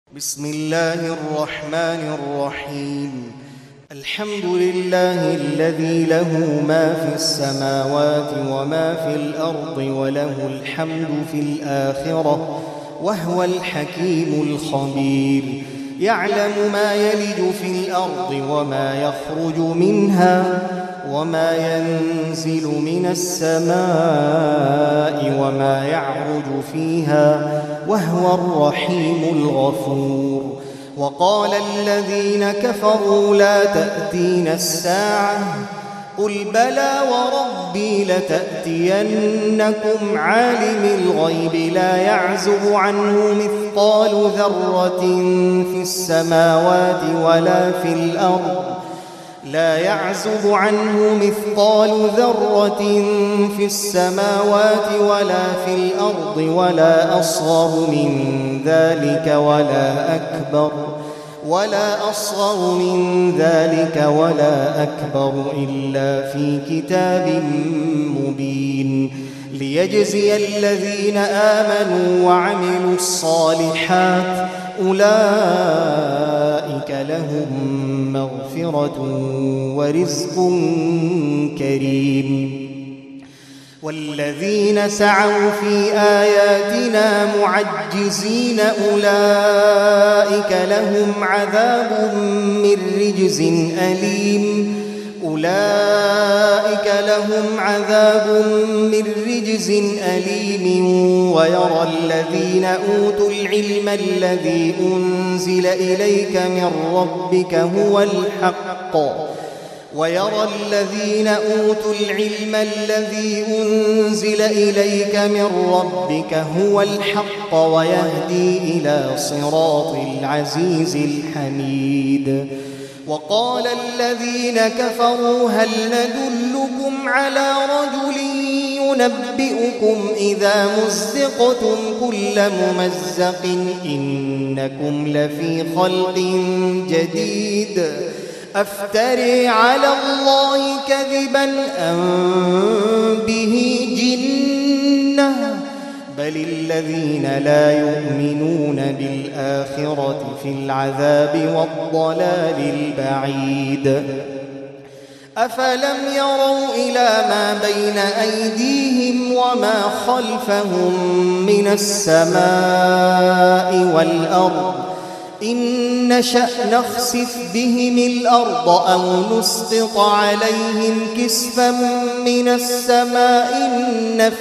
بسم الله الرحمن الرحيم. الحمد لله الذي له ما في السماوات وما في الأرض وله الحمد في الآخرة وهو الحكيم الخبير. يعلم ما يلج في الأرض وما يخرج منها وما ينزل من السماء وما يعرج فيها وهو الرحيم الغفور. وقال الذين كفروا لا تأتينا الساعة قل بلى وربي لتأتينكم عالم الغيب لا يعزب عنه مثقال ذرة في السماوات ولا في الأرض لا يعزب عنه مثقال ذرة في السماوات ولا في الأرض ولا أصغر من ذلك ولا أكبر إلا في كتاب مبين ليجزي الذين آمنوا وعملوا الصالحات أولئك لهم مغفرة ورزق كريم. والذين سعوا في آياتنا معجزين أولئك لهم عذاب من رجز أليم ويرى الذين أوتوا العلم الذي أنزل إليك من ربك هو الحق ويهدي إلى صراط العزيز الحميد. وقال الذين كفروا هل ندلكم على رجل ينبئكم إذا مزقتم كل ممزق إنكم لفي خلق جديد أفتري على الله كذبا أم به جنة بل الذين لا يؤمنون بالآخرة في العذاب والضلال البعيد. أفلم يروا إلى ما بين أيديهم وما خلفهم من السماء والأرض إن نشأ نخسف بهم الأرض أو نسقط عليهم كسفا من السماء إن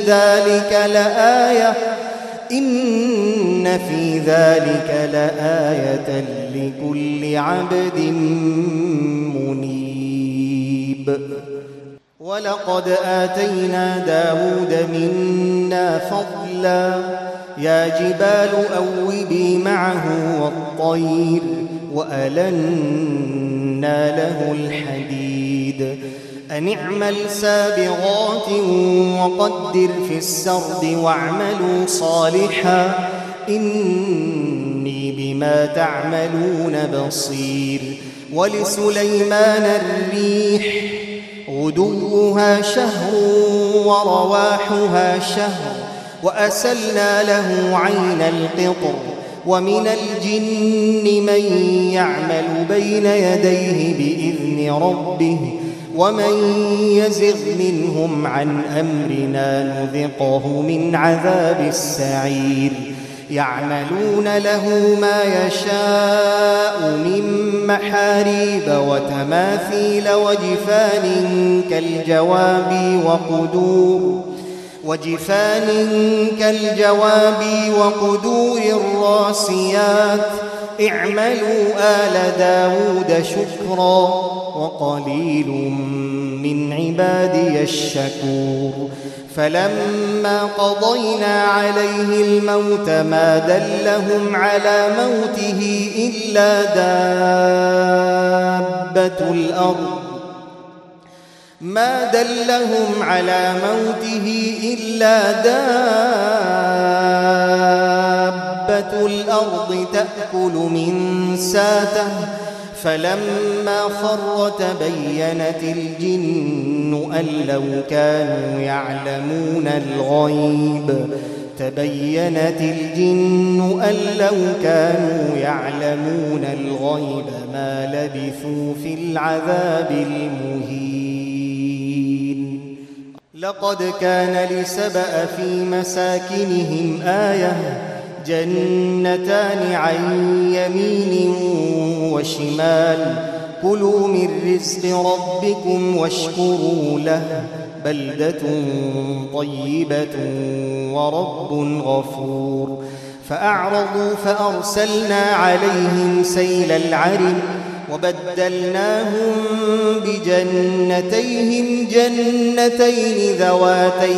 في ذلك لآية لكل عبد منيب. ولقد آتينا داود منا فضلا يا جبال أوبي معه والطير وألنا له الحديد أن اعمل سابغات وقدر في السرد واعملوا صالحا إني بما تعملون بصير. ولسليمان الريح غدوها شهر ورواحها شهر وأسلنا له عين القطر ومن الجن من يعمل بين يديه بإذن ربه ومن يزغ منهم عن أمرنا نذقه من عذاب السعير. يعملون له ما يشاء من محاريب وتماثيل وجفان كالجواب وقدور الراسيات اعملوا آل داود شكرا وقليل من عبادي الشكور. فلما قضينا عليه الموت ما دلهم على موته إلا دابة الأرض تأكل من ساته فلما خر تبينت الجن أن لو كانوا يعلمون الغيب تبينت الجن أن لو كانوا يعلمون الغيب ما لبثوا في العذاب المهين. لقد كان لسبأ في مساكنهم آية جنتان عن يمين وشمال كلوا من رزق ربكم واشكروا له بلدة طيبة ورب غفور. فأعرضوا فأرسلنا عليهم سيل العرم وبدلناهم بجنتيهم جنتين ذواتي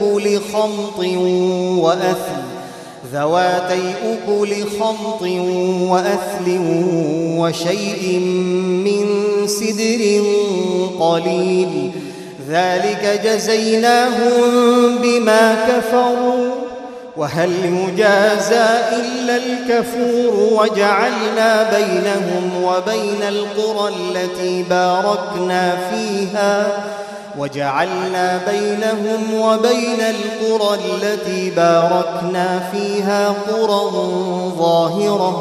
أكل خمط وأثل وشيء من سدر قليل ذلك جزيناهم بما كفروا وهل يجازى إلا الكفور. وجعلنا بينهم وبين القرى التي باركنا فيها قرى ظاهرة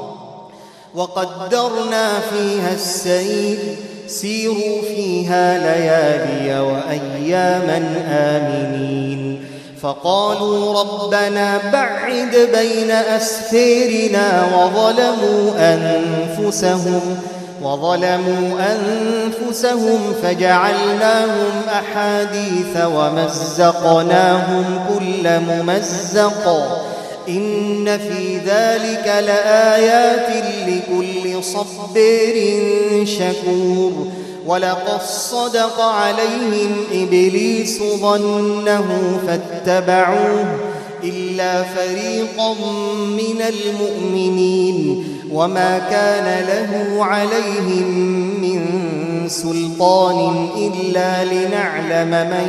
وقدرنا فيها السير سيروا فيها ليالي وأياما آمنين. فقالوا ربنا بعد بين أسفيرنا وظلموا أنفسهم فجعلناهم أحاديث ومزقناهم كل ممزق إن في ذلك لآيات لكل صبر شكور. ولقد صدق عليهم إبليس ظنه فاتبعوه إلا فريقا من المؤمنين وما كان له عليهم من سلطان إلا لنعلم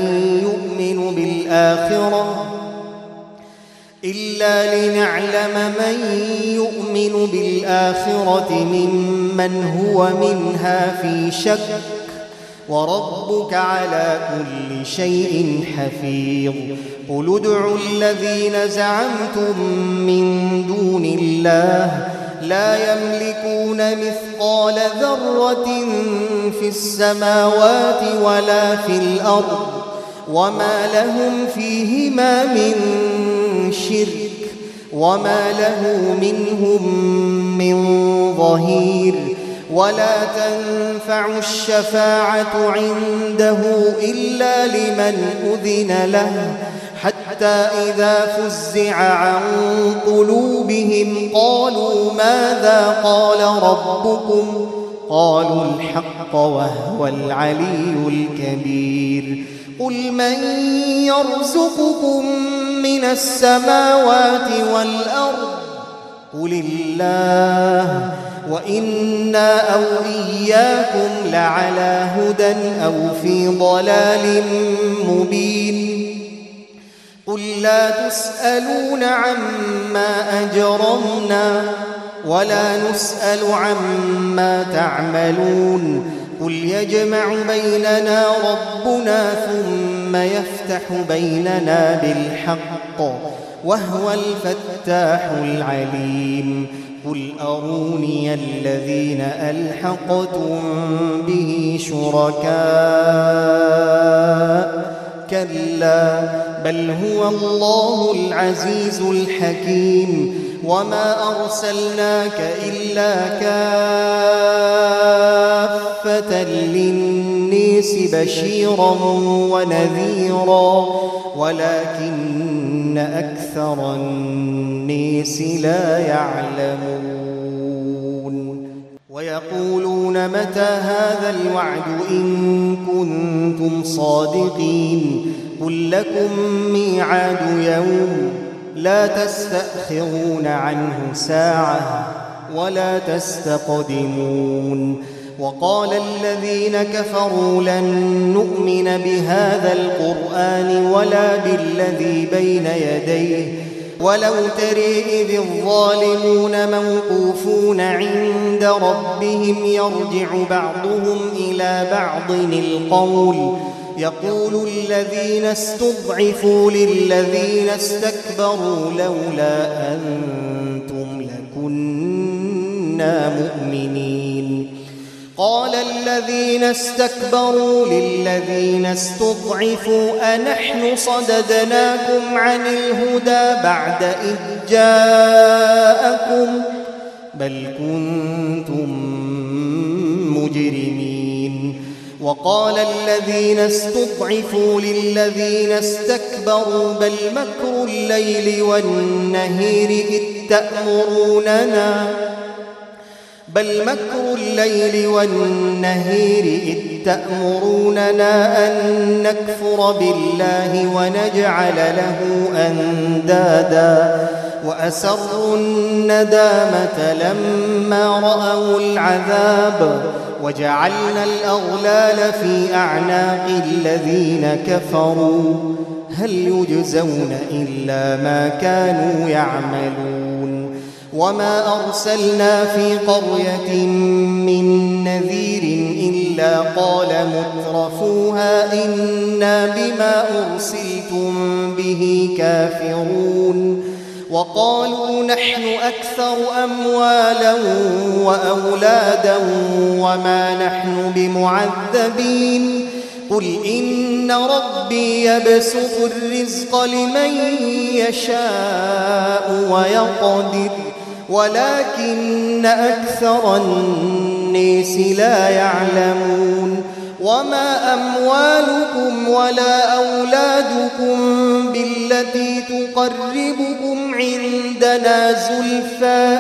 من يؤمن بالآخرة ممن هو منها في شك وربك على كل شيء حفيظ. قل ادعوا الذين زعمتم من دون الله لا يملكون مثقال ذرة في السماوات ولا في الأرض وما لهم فيهما من شرك وما له منهم من ظهير. ولا تنفع الشفاعة عنده إلا لمن أذن له حتى إذا فزع عن قلوبهم قالوا ماذا قال ربكم قالوا الحق وهو العلي الكبير. قل من يرزقكم من السماوات والأرض قل الله وإنا أو إياكم لعلى هدى أو في ضلال مبين. قل لا تسألون عما أجرمنا ولا نسأل عما تعملون. قل يجمع بيننا ربنا ثم يفتح بيننا بالحق وهو الفتاح العليم. قل أروني الذين ألحقتم به شركاء كلا بل هو الله العزيز الحكيم. وما أرسلناك إلا كافة للناس بشيرا ونذيرا ولكن أكثر الناس لا يعلمون. ويقولون متى هذا الوعد إن كنتم صادقين قل لكم ميعاد يوم لا تستأخرون عنه ساعة ولا تستقدمون. وقال الذين كفروا لن نؤمن بهذا القرآن ولا بالذي بين يديه ولو ترى إذ الظالمون موقوفون عند ربهم يرجع بعضهم إلى بعض القول يقول الذين استضعفوا للذين استكبروا لولا أنتم لكنا مؤمنين. قال الذين استكبروا للذين استضعفوا أنحن صددناكم عن الهدى بعد إذ جاءكم بل كنتم مجرمين. وقال الذين استضعفوا للذين استكبروا بل مكر الليل والنهير إذ تأمروننا أن نكفر بالله ونجعل له أندادا وأسروا الندامة لما رأوا العذاب وجعلنا الأغلال في أعناق الذين كفروا هل يجزون إلا ما كانوا يعملون. وما أرسلنا في قرية من نذير إلا قال مترفوها إنا بما أرسلتم به كافرون. وقالوا نحن أكثر أموالا وأولادا وما نحن بمعذبين. قل إن ربي يبسط الرزق لمن يشاء ويقدر ولكن أكثر الناس لا يعلمون. وما أموالكم ولا أولادكم بالتي تقربكم عندنا زلفى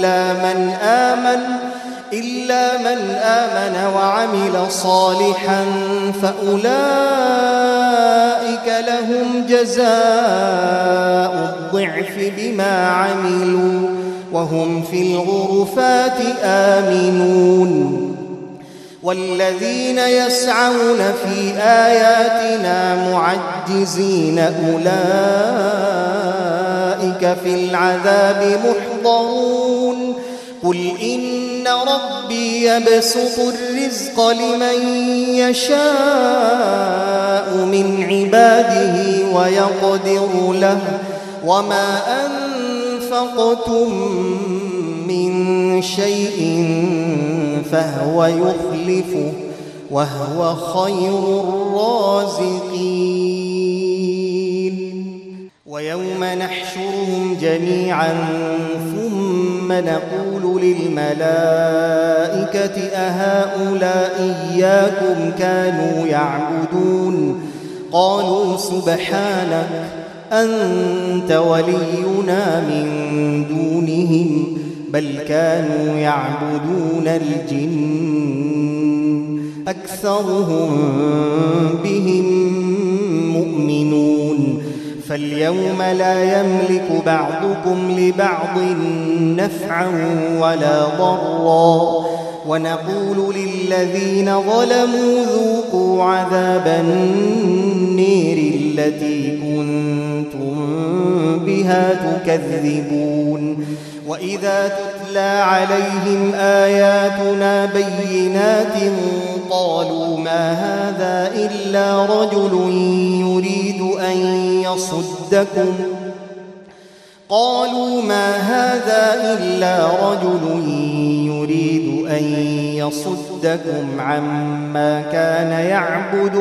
إلا من آمن وعمل صالحا فأولئك لهم جزاء الضعف بما عملوا وهم في الغرفات آمنون. والذين يسعون في آياتنا معجزين أولئك في العذاب محضرون. قل إن ربي يبسط الرزق لمن يشاء من عباده ويقدر له وما أنفقتم من شيء فهو يخلفه وهو خير الرازقين. ويوم نحشرهم جميعا ثم نقول للملائكة أهؤلاء إياكم كانوا يعبدون قالوا سبحانك أنت ولينا من دونهم بل كانوا يعبدون الجن أكثرهم بهم مؤمنون. فاليوم لا يملك بعضكم لبعض نفعا ولا ضرا ونقول للذين ظلموا ذوقوا عذاب النير التي كنتم بها تكذبون. وإذا تتلى عليهم آياتنا بينات قالوا ما هذا إلا رجل يريد أن يصدكم عما كان يعبد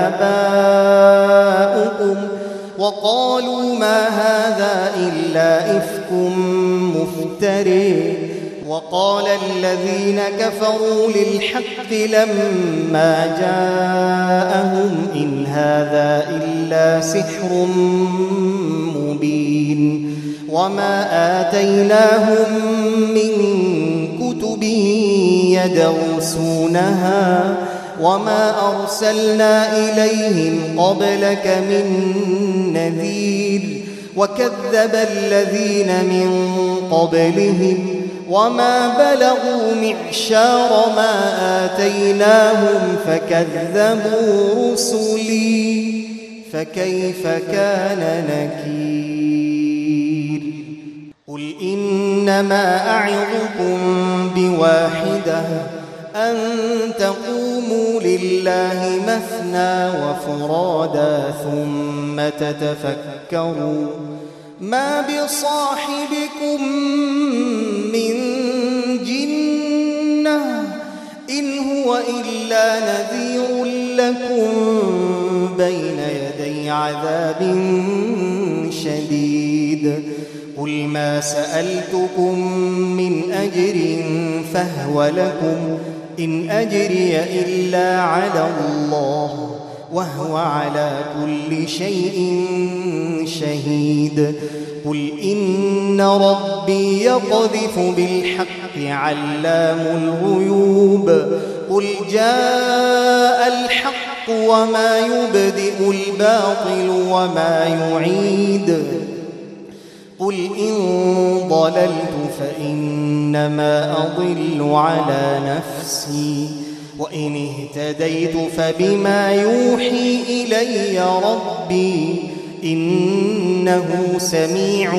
آباؤكم وقالوا ما هذا إلا إفك مفتري. وقال الذين كفروا للحق لما جاءهم إن هذا إلا سحر مبين. وما آتيناهم من كتب يدرسونها وما أرسلنا إليهم قبلك من نذير وكذب الذين من قبلهم وما بلغوا معشار ما آتيناهم فكذبوا رسلي فكيف كان نكير. قل إنما أعظكم بواحدة أن تقوموا لله مثنى وفرادا ثم تتفكروا ما بصاحبكم من جنة إن هو إلا نذير لكم بين يدي عذاب شديد قل ما سألتكم من أجر فهو لكم إن أجري إلا على الله وهو على كل شيء شهيد قل إن ربي يقذف بالحق علام الغيوب قل جاء الحق وما يبدئ الباطل وما يعيد قل إن ضللت فإنما أضل على نفسي وإن اهتديت فبما يوحي إلي ربي إنه سميع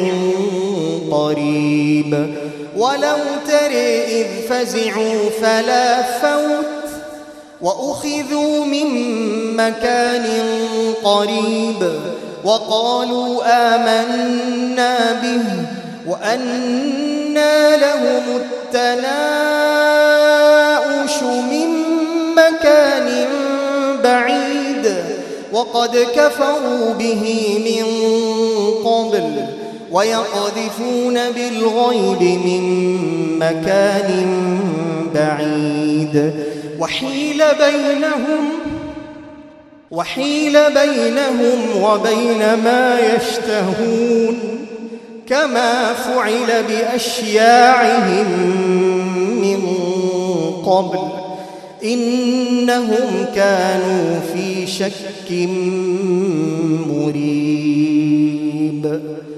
قريب ولو ترى إذ فزعوا فلا فوت وأخذوا من مكان قريب وقالوا آمنا به وأنى لهم التناؤش من مكان بعيد وقد كفروا به من قبل ويقذفون بالغيب من مكان بعيد وحيل بينهم وبين ما يشتهون كما فعل بأشياعهم من قبل إنهم كانوا في شك مريب.